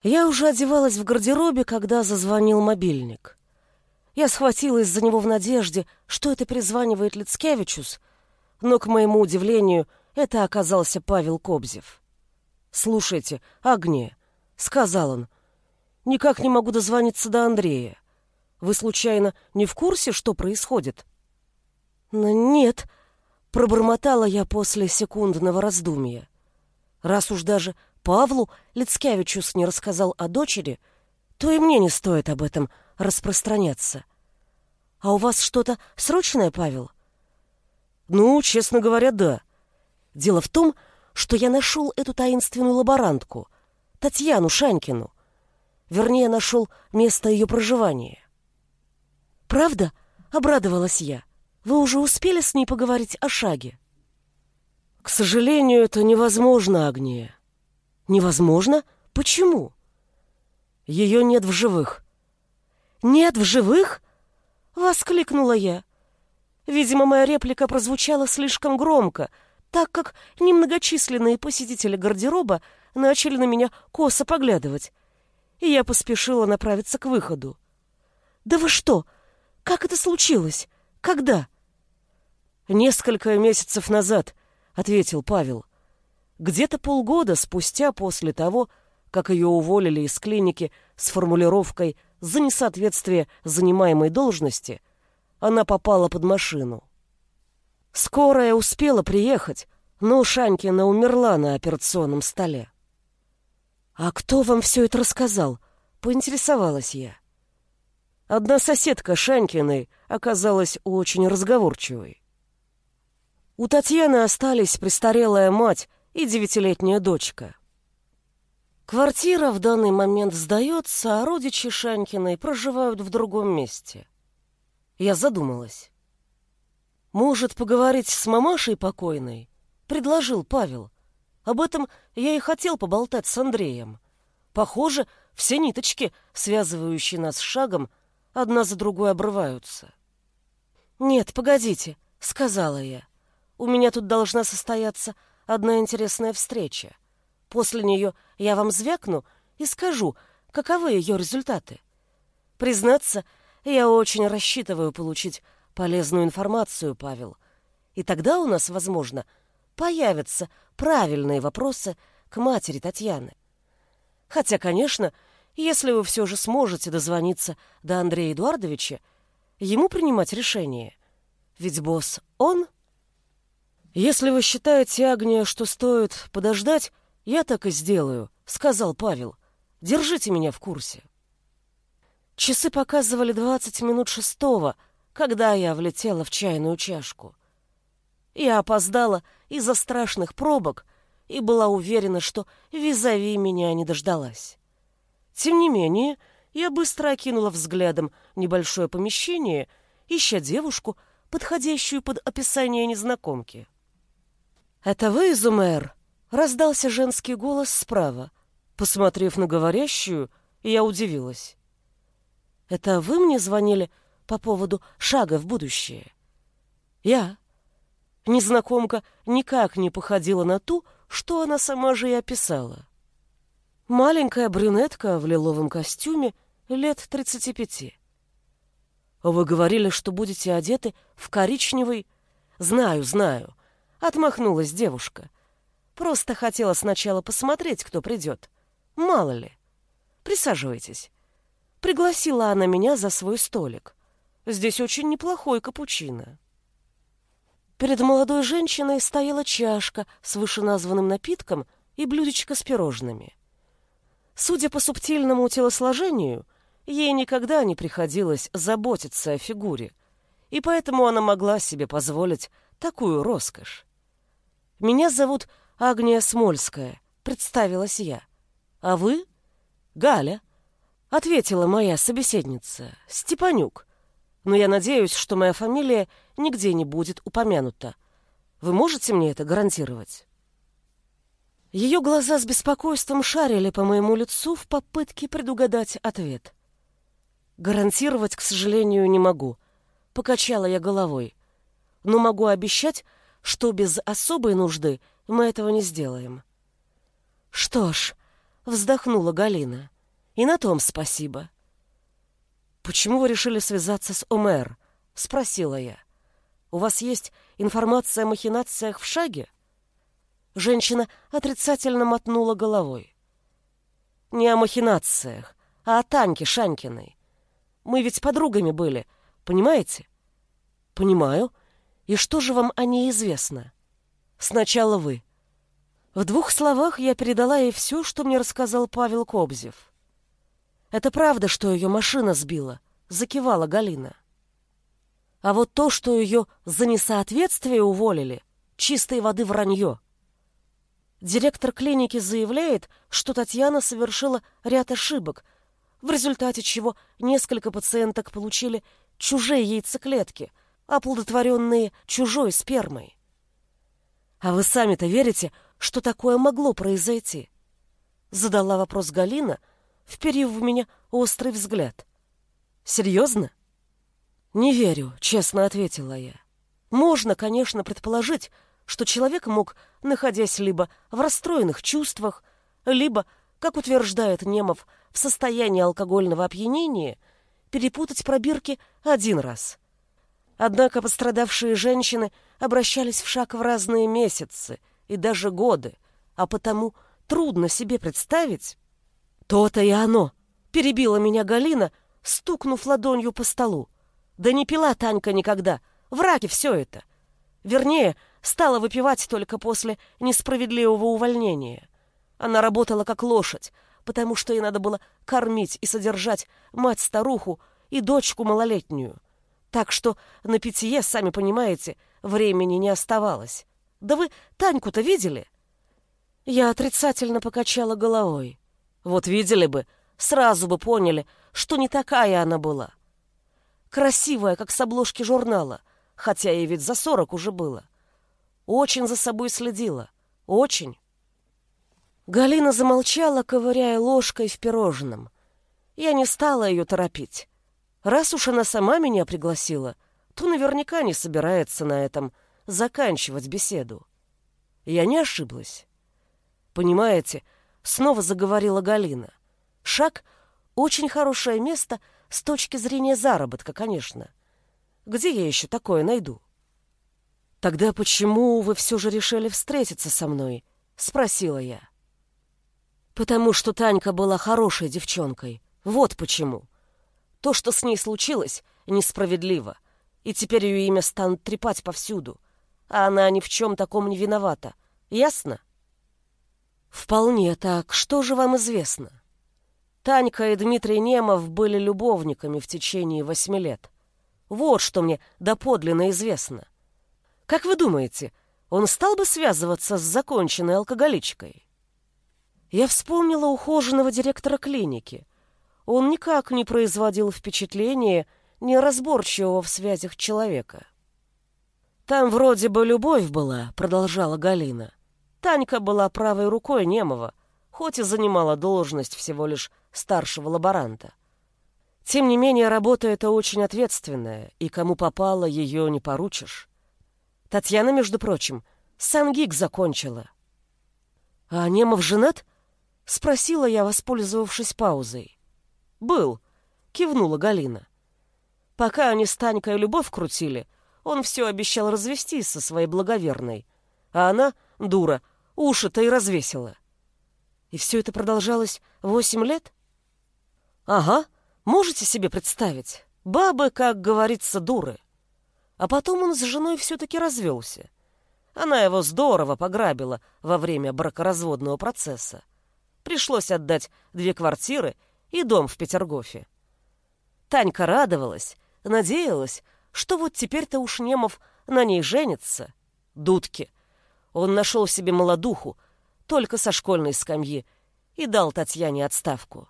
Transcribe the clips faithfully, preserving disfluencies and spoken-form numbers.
Я уже одевалась в гардеробе, когда зазвонил мобильник. Я схватилась за него в надежде, что это перезванивает Лицкевичус, но, к моему удивлению, это оказался Павел Кобзев. «Слушайте, Агния», — сказал он, — «никак не могу дозвониться до Андрея. Вы, случайно, не в курсе, что происходит?» «Нет», — пробормотала я после секундного раздумья. «Раз уж даже Павлу Лицкевичус не рассказал о дочери, то и мне не стоит об этом распространяться. А у вас что-то срочное, Павел?» «Ну, честно говоря, да. Дело в том, что я нашел эту таинственную лаборантку, Татьяну Шанькину. Вернее, нашел место ее проживания». «Правда?» — обрадовалась я. «Вы уже успели с ней поговорить о шаге?» «К сожалению, это невозможно, Агния». «Невозможно? Почему?» «Ее нет в живых». «Нет в живых?» — воскликнула я. Видимо, моя реплика прозвучала слишком громко, так как немногочисленные посетители гардероба начали на меня косо поглядывать, и я поспешила направиться к выходу. «Да вы что? Как это случилось? Когда?» «Несколько месяцев назад», — ответил Павел. «Где-то полгода спустя после того, как ее уволили из клиники с формулировкой «за несоответствие занимаемой должности», она попала под машину. Скорая успела приехать, но Шанькина умерла на операционном столе». «А кто вам все это рассказал?» — поинтересовалась я. Одна соседка Шанькиной оказалась очень разговорчивой. У Татьяны остались престарелая мать и девятилетняя дочка. Квартира в данный момент сдается, а родичи Шанькиной проживают в другом месте. Я задумалась. «Может, поговорить с мамашей покойной?» — предложил Павел. «Об этом я и хотел поболтать с Андреем. Похоже, все ниточки, связывающие нас с шагом, одна за другой обрываются». «Нет, погодите», — сказала я. «У меня тут должна состояться одна интересная встреча. После нее я вам звякну и скажу, каковы ее результаты. Признаться, я очень рассчитываю получить полезную информацию, Павел. И тогда у нас, возможно, появятся правильные вопросы к матери Татьяны. Хотя, конечно, если вы все же сможете дозвониться до Андрея Эдуардовича, ему принимать решение. Ведь босс он. «Если вы считаете, Агния, что стоит подождать, я так и сделаю», — сказал Павел. «Держите меня в курсе». Часы показывали двадцать минут шестого, когда я влетела в чайную чашку. Я опоздала из-за страшных пробок и была уверена, что визави меня не дождалась. Тем не менее, я быстро окинула взглядом небольшое помещение, ища девушку, подходящую под описание незнакомки. «Это вы, Изумер?» — раздался женский голос справа. Посмотрев на говорящую, я удивилась. «Это вы мне звонили по поводу шага в будущее?» «Я». Незнакомка никак не походила на ту, что она сама же и описала. Маленькая брюнетка в лиловом костюме, лет тридцати пяти. «Вы говорили, что будете одеты в коричневый...» «Знаю, знаю», — отмахнулась девушка. «Просто хотела сначала посмотреть, кто придет. Мало ли. Присаживайтесь». Пригласила она меня за свой столик. Здесь очень неплохой капучино. Перед молодой женщиной стояла чашка с вышеназванным напитком и блюдечко с пирожными. Судя по субтильному телосложению, ей никогда не приходилось заботиться о фигуре, и поэтому она могла себе позволить такую роскошь. «Меня зовут Агния Смольская», — представилась я. «А вы?» «Галя», — ответила моя собеседница, — «Степанюк. Но я надеюсь, что моя фамилия нигде не будет упомянута. Вы можете мне это гарантировать?» Ее глаза с беспокойством шарили по моему лицу в попытке предугадать ответ. «Гарантировать, к сожалению, не могу», — покачала я головой. «Но могу обещать, что без особой нужды мы этого не сделаем». «Что ж», — вздохнула Галина, И на том спасибо. «Почему вы решили связаться с Омер?» — спросила я. «У вас есть информация о махинациях в Шаге?» Женщина отрицательно мотнула головой. «Не о махинациях, а о Таньке Шанькиной. Мы ведь подругами были, понимаете?» «Понимаю. И что же вам о ней известно?» «Сначала вы». В двух словах я передала ей все, что мне рассказал Павел Кобзев. «Это правда, что ее машина сбила», — закивала Галина. «А вот то, что ее за несоответствие уволили, чистой воды вранье». Директор клиники заявляет, что Татьяна совершила ряд ошибок, в результате чего несколько пациенток получили чужие яйцеклетки, оплодотворенные чужой спермой. «А вы сами-то верите, что такое могло произойти?» Задала вопрос Галина, вперив в меня острый взгляд. «Серьезно?» «Не верю», — честно ответила я. «Можно, конечно, предположить, что человек мог, находясь либо в расстроенных чувствах, либо, как утверждает Немов, в состоянии алкогольного опьянения, перепутать пробирки один раз. Однако пострадавшие женщины обращались в Шаг в разные месяцы и даже годы, а потому трудно себе представить...» «То-то и оно!» — перебила меня Галина, стукнув ладонью по столу. «Да не пила Танька никогда, в раке все это. Вернее, стала выпивать только после несправедливого увольнения. Она работала как лошадь, потому что ей надо было кормить и содержать мать-старуху и дочку малолетнюю. Так что на питье, сами понимаете, времени не оставалось. Да вы Таньку-то видели?» Я отрицательно покачала головой. «Вот видели бы, сразу бы поняли, что не такая она была. Красивая, как с обложки журнала, хотя ей ведь за сорок уже было. Очень за собой следила, очень». Галина замолчала, ковыряя ложкой в пирожном. Я не стала ее торопить. Раз уж она сама меня пригласила, то наверняка не собирается на этом заканчивать беседу. Я не ошиблась. «Понимаете, — снова заговорила Галина, — Шаг — очень хорошее место с точки зрения заработка, конечно. Где я еще такое найду?» «Тогда почему вы все же решили встретиться со мной?» — спросила я. «Потому что Танька была хорошей девчонкой. Вот почему. То, что с ней случилось, несправедливо, и теперь ее имя станут трепать повсюду, а она ни в чем таком не виновата. Ясно?» «Вполне так. Что же вам известно?» «Танька и Дмитрий Немов были любовниками в течение восьми лет. Вот что мне доподлинно известно. Как вы думаете, он стал бы связываться с законченной алкоголичкой?» Я вспомнила ухоженного директора клиники. Он никак не производил впечатления неразборчивого в связях человека. «Там вроде бы любовь была», — продолжала Галина. «Танька была правой рукой Немова, хоть и занимала должность всего лишь старшего лаборанта. Тем не менее, работа эта очень ответственная, и кому попало, ее не поручишь. Татьяна, между прочим, СанГИК закончила». «А Немов женат?» — спросила я, воспользовавшись паузой. «Был», — кивнула Галина. «Пока они с Танькой любовь крутили, он все обещал развестись со своей благоверной, а она, дура, уши-то и развесила». «И все это продолжалось восемь лет?» «Ага, можете себе представить? Бабы, как говорится, дуры». А потом он с женой все-таки развелся. Она его здорово пограбила во время бракоразводного процесса. Пришлось отдать две квартиры и дом в Петергофе. Танька радовалась, надеялась, что вот теперь-то уж Немов на ней женится. Дудки. Он нашел себе молодуху, только со школьной скамьи, и дал Татьяне отставку.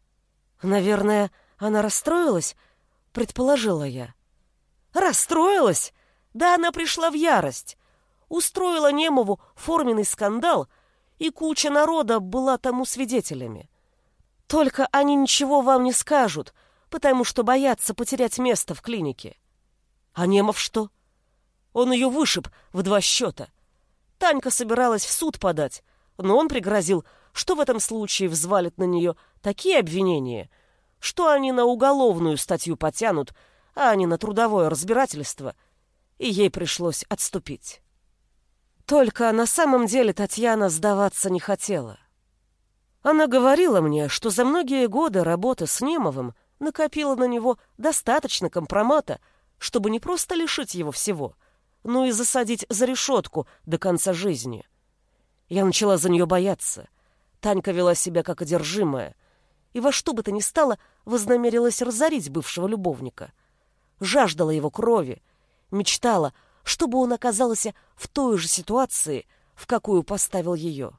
«Наверное, она расстроилась?» — предположила я. «Расстроилась? Да она пришла в ярость. Устроила Немову форменный скандал, и куча народа была тому свидетелями. Только они ничего вам не скажут, потому что боятся потерять место в клинике. А Немов что? Он ее вышиб в два счета. Танька собиралась в суд подать, но он пригрозил, что в этом случае взвалит на нее такие обвинения, что они на уголовную статью потянут, а не на трудовое разбирательство, и ей пришлось отступить. Только на самом деле Татьяна сдаваться не хотела. Она говорила мне, что за многие годы работы с Немовым накопила на него достаточно компромата, чтобы не просто лишить его всего, но и засадить за решетку до конца жизни. Я начала за нее бояться. Танька вела себя как одержимая, и во что бы то ни стало вознамерилась разорить бывшего любовника. Жаждала его крови, мечтала, чтобы он оказался в той же ситуации, в какую поставил ее.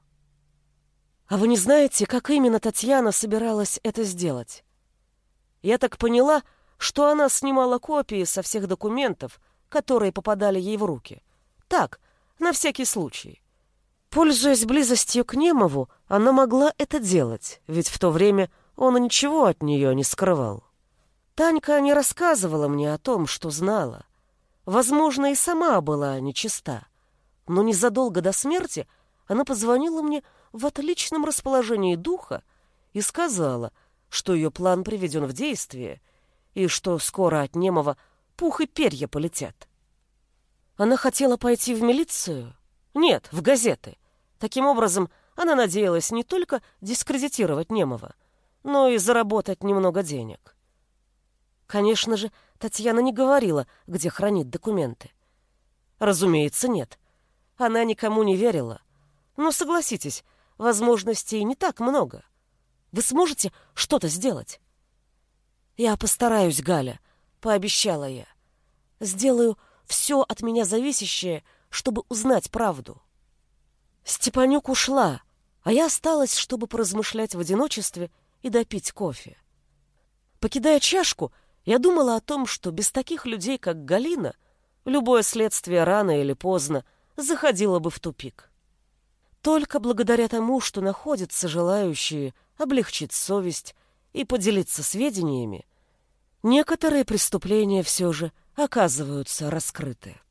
А вы не знаете, как именно Татьяна собиралась это сделать? Я так поняла, что она снимала копии со всех документов, которые попадали ей в руки. Так, на всякий случай. Пользуясь близостью к Немову, она могла это делать, ведь в то время он ничего от нее не скрывал. Танька не рассказывала мне о том, что знала. Возможно, и сама была нечиста. Но незадолго до смерти она позвонила мне в отличном расположении духа и сказала, что ее план приведен в действие и что скоро от Немова пух и перья полетят. Она хотела пойти в милицию? Нет, в газеты. Таким образом, она надеялась не только дискредитировать Немова, но и заработать немного денег. Конечно же, Татьяна не говорила, где хранит документы. Разумеется, нет. Она никому не верила. Но согласитесь, возможностей не так много. Вы сможете что-то сделать? Я постараюсь, Галя, пообещала я. Сделаю все от меня зависящее, чтобы узнать правду. Степанюк ушла, а я осталась, чтобы поразмышлять в одиночестве и допить кофе. Покидая чашку, я думала о том, что без таких людей, как Галина, любое следствие рано или поздно заходило бы в тупик. Только благодаря тому, что находятся желающие облегчить совесть и поделиться сведениями, некоторые преступления все же оказываются раскрыты.